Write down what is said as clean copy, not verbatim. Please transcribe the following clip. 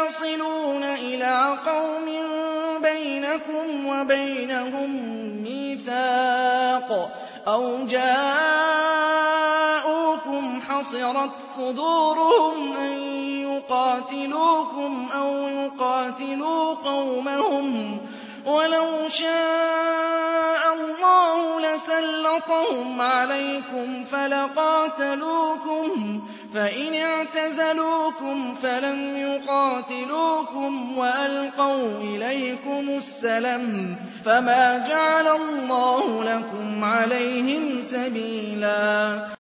يَصِلُونَ إِلَىٰ قَوْمٍ بَيْنَكُمْ وَبَيْنَهُم مِّيثَاقٌ أَوْ جَاءُوكُمْ حَصِرَتْ صُدُورُهُمْ أَن يُقَاتِلُوكُمْ أَوْ يُقَاتِلُوا قَوْمَهُمْ ۚ وَلَوْ شَاءَ اللَّهُ لَسَلَّطَهُمْ عَلَيْكُمْ فَلَقَاتَلُوكُمْ ۚ فَإِنِ اعْتَزَلُوكُمْ فَلَمْ يُقَاتِلُوكُمْ وَأَلْقَوْا إِلَيْكُمُ السَّلَمَ فَمَا جَعَلَ اللَّهُ لَكُمْ عَلَيْهِمْ سَبِيلًا